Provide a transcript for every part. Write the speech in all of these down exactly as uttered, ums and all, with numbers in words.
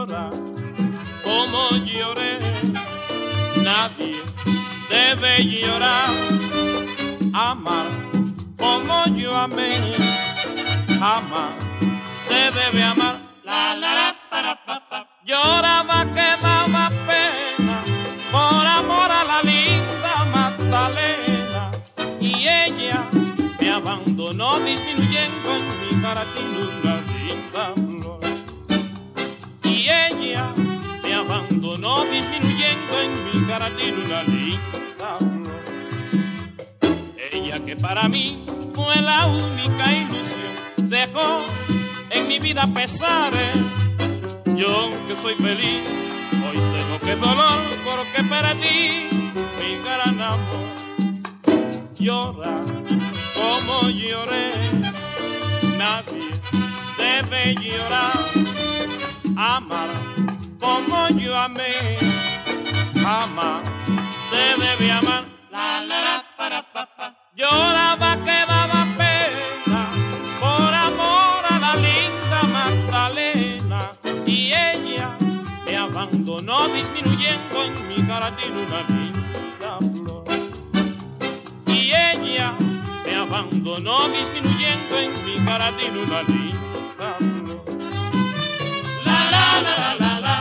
llora como lloré. Nadie debe llorar, amar como yo amé. Jamás se debe amar. La la la para pa pa. Lloraba que daba pena por amor a la linda Magdalena, y ella me abandonó disminuyendo en mi cara tiene una linda flor. Y ella me abandonó disminuyendo en mi cara tiene una linda flor. Ella que para mí fue la única ilusión, dejó en mi vida pesares. Yo que soy feliz, hoy sé lo que es dolor porque perdí mi gran amor. Llora como lloré, nadie debe llorar, amar como yo amé. Jamás se debe amar. La la la para pa pa. Lloraba que daba pena por amor a la linda Magdalena, y ella me abandonó disminuyendo en mi cara tiene una linda flor. Y ella me abandonó disminuyendo en mi cara tiene una linda flor. La la la la la la.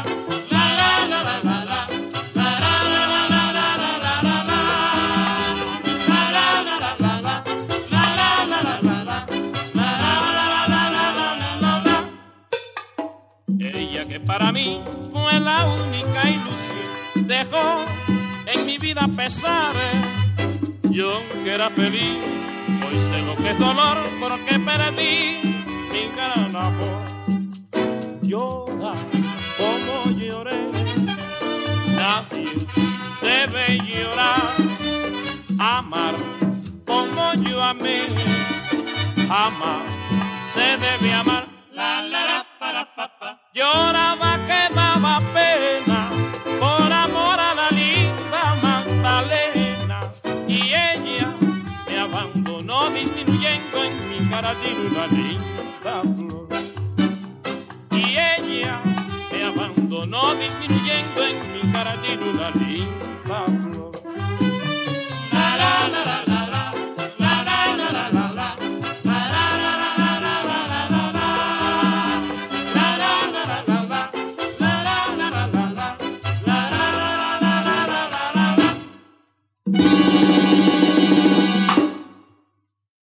Para mí fue la única ilusión, dejó en mi vida pesares. Yo que era feliz, hoy sé lo que es dolor porque perdí mi gran amor. Llora como lloré, nadie debe llorar, amar como yo amé. Jamás se debe amar. La la la para pa pa. Lloraba que daba pena por amor a la linda Magdalena, y ella me abandonó disminuyendo en mi cara tiene una linda flor. Y ella me abandonó disminuyendo